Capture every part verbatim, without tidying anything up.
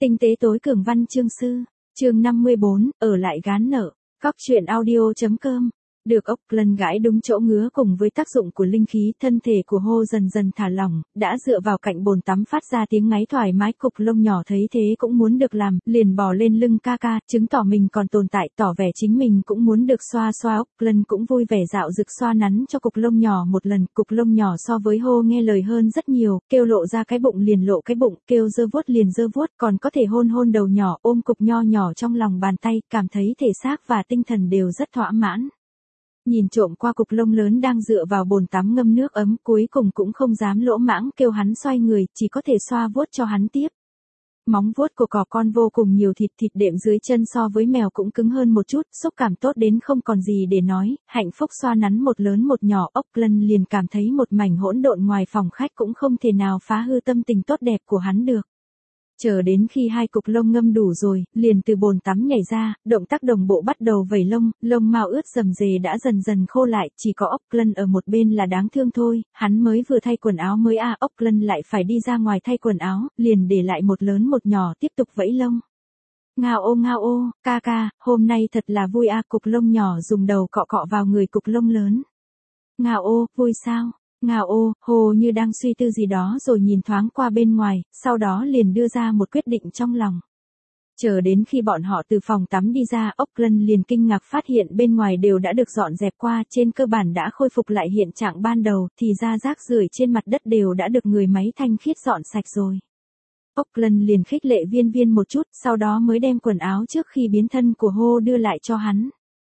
Tinh tế tối cường văn chương sư, chương năm mươi bốn, ở lại gán nợ, cóc truyện audio.com. Được Auckland gãi đúng chỗ ngứa cùng với tác dụng của linh khí, thân thể của Hô dần dần thả lỏng, đã dựa vào cạnh bồn tắm phát ra tiếng ngáy thoải mái. Cục lông nhỏ thấy thế cũng muốn được làm, liền bò lên lưng ca ca, chứng tỏ mình còn tồn tại, tỏ vẻ chính mình cũng muốn được xoa xoa. Auckland cũng vui vẻ dạo dực xoa nắn cho cục lông nhỏ một lần. Cục lông nhỏ so với Hô nghe lời hơn rất nhiều, kêu lộ ra cái bụng liền lộ cái bụng, kêu dơ vuốt liền dơ vuốt, còn có thể hôn hôn đầu nhỏ, ôm cục nho nhỏ trong lòng bàn tay, cảm thấy thể xác và tinh thần đều rất thỏa mãn. Nhìn trộm qua cục lông lớn đang dựa vào bồn tắm ngâm nước ấm, cuối cùng cũng không dám lỗ mãng kêu hắn xoay người, chỉ có thể xoa vuốt cho hắn tiếp. Móng vuốt của cò con vô cùng nhiều thịt, thịt đệm dưới chân so với mèo cũng cứng hơn một chút, xúc cảm tốt đến không còn gì để nói, hạnh phúc xoa nắn một lớn một nhỏ. Auckland liền cảm thấy một mảnh hỗn độn ngoài phòng khách cũng không thể nào phá hư tâm tình tốt đẹp của hắn được. Chờ đến khi hai cục lông ngâm đủ rồi, liền từ bồn tắm nhảy ra, động tác đồng bộ bắt đầu vẩy lông, lông mao ướt rầm rề đã dần dần khô lại, chỉ có Auckland ở một bên là đáng thương thôi, hắn mới vừa thay quần áo mới à. Auckland lại phải đi ra ngoài thay quần áo, liền để lại một lớn một nhỏ tiếp tục vẫy lông. Ngao ô ngao ô, ca ca, hôm nay thật là vui à. Cục lông nhỏ dùng đầu cọ cọ vào người cục lông lớn. Ngao ô, vui sao? Ngao ô, Hồ như đang suy tư gì đó rồi nhìn thoáng qua bên ngoài, sau đó liền đưa ra một quyết định trong lòng. Chờ đến khi bọn họ từ phòng tắm đi ra, Auckland liền kinh ngạc phát hiện bên ngoài đều đã được dọn dẹp qua, trên cơ bản đã khôi phục lại hiện trạng ban đầu, thì ra rác rưởi trên mặt đất đều đã được người máy thanh khiết dọn sạch rồi. Auckland liền khích lệ Viên Viên một chút, sau đó mới đem quần áo trước khi biến thân của Hồ đưa lại cho hắn.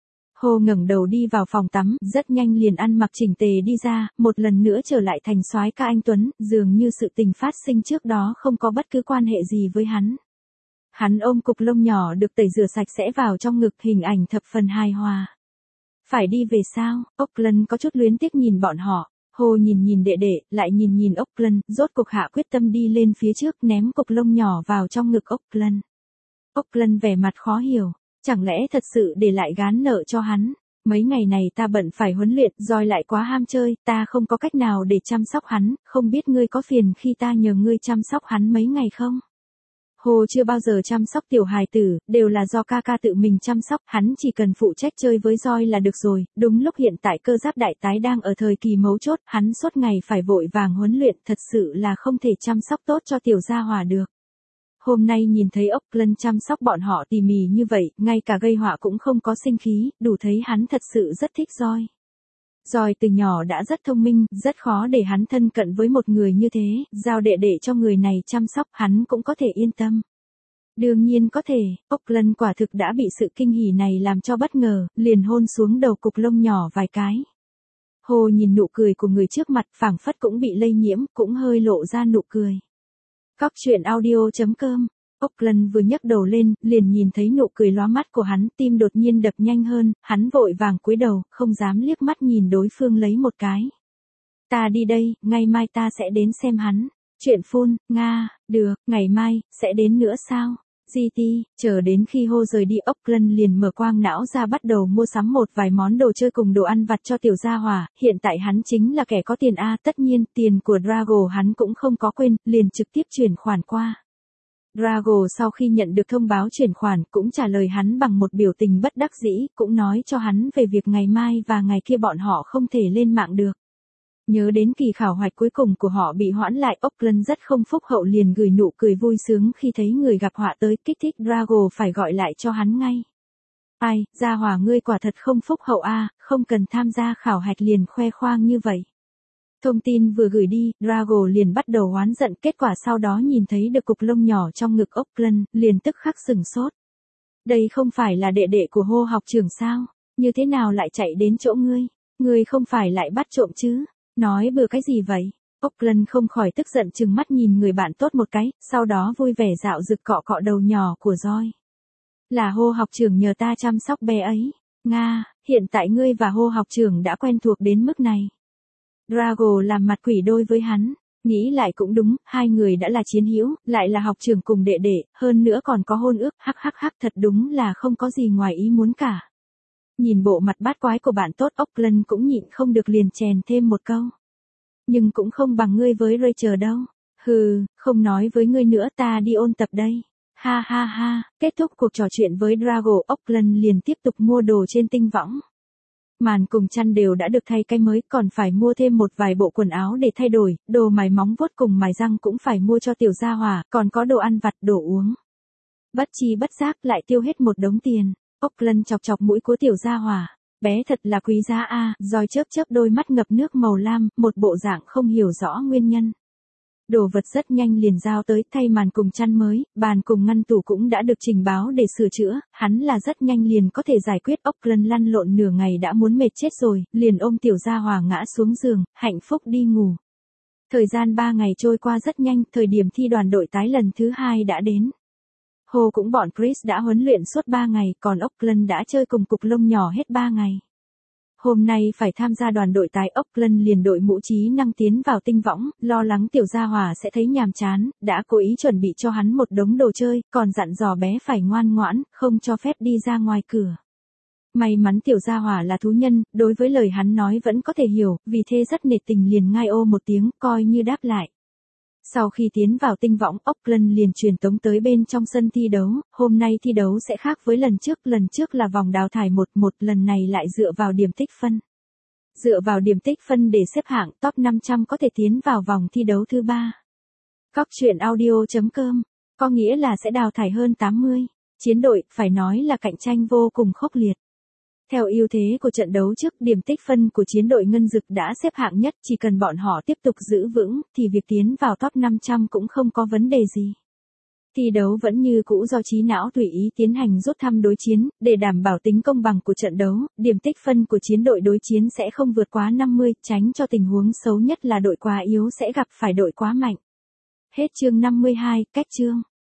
Hồ ngẩng đầu đi vào phòng tắm, rất nhanh liền ăn mặc chỉnh tề đi ra, một lần nữa trở lại thành soái ca anh tuấn, dường như sự tình phát sinh trước đó không có bất cứ quan hệ gì với hắn. Hắn ôm cục lông nhỏ được tẩy rửa sạch sẽ vào trong ngực, hình ảnh thập phần hài hòa. Phải đi về sao? Auckland có chút luyến tiếc nhìn bọn họ. Hồ nhìn nhìn đệ đệ, lại nhìn nhìn Auckland, rốt cục hạ quyết tâm đi lên phía trước, ném cục lông nhỏ vào trong ngực Auckland. Auckland vẻ mặt khó hiểu. Chẳng lẽ thật sự để lại gán nợ cho hắn? Mấy ngày này ta bận phải huấn luyện, rồi lại quá ham chơi, ta không có cách nào để chăm sóc hắn, không biết ngươi có phiền khi ta nhờ ngươi chăm sóc hắn mấy ngày không? Hồ chưa bao giờ chăm sóc tiểu hài tử, đều là do ca ca tự mình chăm sóc, hắn chỉ cần phụ trách chơi với roi là được rồi. Đúng lúc hiện tại cơ giáp đại tái đang ở thời kỳ mấu chốt, hắn suốt ngày phải vội vàng huấn luyện, thật sự là không thể chăm sóc tốt cho tiểu gia hỏa được. Hôm nay nhìn thấy Auckland chăm sóc bọn họ tỉ mỉ như vậy, ngay cả gây họa cũng không có sinh khí, đủ thấy hắn thật sự rất thích roi. Roi từ nhỏ đã rất thông minh, rất khó để hắn thân cận với một người như thế, giao đệ đệ cho người này chăm sóc, hắn cũng có thể yên tâm. Đương nhiên có thể, Auckland quả thực đã bị sự kinh hỉ này làm cho bất ngờ, liền hôn xuống đầu cục lông nhỏ vài cái. Hồ nhìn nụ cười của người trước mặt, phảng phất cũng bị lây nhiễm, cũng hơi lộ ra nụ cười. Cóc truyện audio.com. Auckland vừa nhấc đầu lên, liền nhìn thấy nụ cười lóa mắt của hắn, tim đột nhiên đập nhanh hơn, hắn vội vàng cúi đầu, không dám liếc mắt nhìn đối phương lấy một cái. Ta đi đây, ngày mai ta sẽ đến xem hắn. Chuyện phun, Nga, được, ngày mai, sẽ đến nữa sao? giê tê, chờ đến khi Hồ rời đi, Auckland liền mở quang não ra bắt đầu mua sắm một vài món đồ chơi cùng đồ ăn vặt cho tiểu gia hỏa, hiện tại hắn chính là kẻ có tiền a, tất nhiên, tiền của Drago hắn cũng không có quên, liền trực tiếp chuyển khoản qua. Drago sau khi nhận được thông báo chuyển khoản cũng trả lời hắn bằng một biểu tình bất đắc dĩ, cũng nói cho hắn về việc ngày mai và ngày kia bọn họ không thể lên mạng được. Nhớ đến kỳ khảo hoạch cuối cùng của họ bị hoãn lại, Auckland rất không phúc hậu liền gửi nụ cười vui sướng khi thấy người gặp họa tới, kích thích Drago phải gọi lại cho hắn ngay. Ai, gia hỏa ngươi quả thật không phúc hậu a, không cần tham gia khảo hạch liền khoe khoang như vậy. Thông tin vừa gửi đi, Drago liền bắt đầu oán giận, kết quả sau đó nhìn thấy được cục lông nhỏ trong ngực Auckland, liền tức khắc sừng sốt. Đây không phải là đệ đệ của Hồ học trưởng sao, như thế nào lại chạy đến chỗ ngươi, ngươi không phải lại bắt trộm chứ? Nói bừa cái gì vậy? Auckland không khỏi tức giận trừng mắt nhìn người bạn tốt một cái, sau đó vui vẻ dạo dực cọ cọ đầu nhỏ của roi. Là Hồ học trưởng nhờ ta chăm sóc bé ấy. Nga, hiện tại ngươi và Hồ học trưởng đã quen thuộc đến mức này. Drago làm mặt quỷ đôi với hắn, nghĩ lại cũng đúng, hai người đã là chiến hữu, lại là học trưởng cùng đệ đệ, hơn nữa còn có hôn ước, hắc hắc hắc, thật đúng là không có gì ngoài ý muốn cả. Nhìn bộ mặt bát quái của bạn tốt, Auckland cũng nhịn không được liền chèn thêm một câu. Nhưng cũng không bằng ngươi với Rachel đâu. Hừ, không nói với ngươi nữa, ta đi ôn tập đây. Ha ha ha, kết thúc cuộc trò chuyện với Drago, Auckland liền tiếp tục mua đồ trên tinh võng. Màn cùng chăn đều đã được thay cái mới, còn phải mua thêm một vài bộ quần áo để thay đổi, đồ mài móng vuốt cùng mài răng cũng phải mua cho tiểu gia hỏa, còn có đồ ăn vặt, đồ uống. Bất chi bất giác lại tiêu hết một đống tiền. Auckland chọc chọc mũi của tiểu gia hỏa. Bé thật là quý giá a, Joy chớp chớp đôi mắt ngập nước màu lam, một bộ dạng không hiểu rõ nguyên nhân. Đồ vật rất nhanh liền giao tới, thay màn cùng chăn mới, bàn cùng ngăn tủ cũng đã được trình báo để sửa chữa, hắn là rất nhanh liền có thể giải quyết. Auckland lăn lộn nửa ngày đã muốn mệt chết rồi, liền ôm tiểu gia hỏa ngã xuống giường, hạnh phúc đi ngủ. Thời gian ba ngày trôi qua rất nhanh, thời điểm thi đoàn đội tái lần thứ hai đã đến. Hồ cũng bọn Chris đã huấn luyện suốt ba ngày, còn Auckland đã chơi cùng cục lông nhỏ hết ba ngày. Hôm nay phải tham gia đoàn đội tái, Auckland liền đội mũ trí năng tiến vào tinh võng, lo lắng tiểu gia hỏa sẽ thấy nhàm chán, đã cố ý chuẩn bị cho hắn một đống đồ chơi, còn dặn dò bé phải ngoan ngoãn, không cho phép đi ra ngoài cửa. May mắn tiểu gia hỏa là thú nhân, đối với lời hắn nói vẫn có thể hiểu, vì thế rất nể tình liền ngai ô một tiếng, coi như đáp lại. Sau khi tiến vào tinh võng, Auckland liền truyền tống tới bên trong sân thi đấu, hôm nay thi đấu sẽ khác với lần trước, lần trước là vòng đào thải một một, lần này lại dựa vào điểm tích phân. Dựa vào điểm tích phân để xếp hạng top năm trăm có thể tiến vào vòng thi đấu thứ ba. Cóc truyện audio chấm com, có nghĩa là sẽ đào thải hơn tám mươi chiến đội, phải nói là cạnh tranh vô cùng khốc liệt. Theo ưu thế của trận đấu trước, điểm tích phân của chiến đội Ngân Dực đã xếp hạng nhất, chỉ cần bọn họ tiếp tục giữ vững, thì việc tiến vào top năm trăm cũng không có vấn đề gì. Thi đấu vẫn như cũ do trí não tùy ý tiến hành rút thăm đối chiến, để đảm bảo tính công bằng của trận đấu, điểm tích phân của chiến đội đối chiến sẽ không vượt quá năm mươi, tránh cho tình huống xấu nhất là đội quá yếu sẽ gặp phải đội quá mạnh. Hết chương năm mươi hai, cách chương.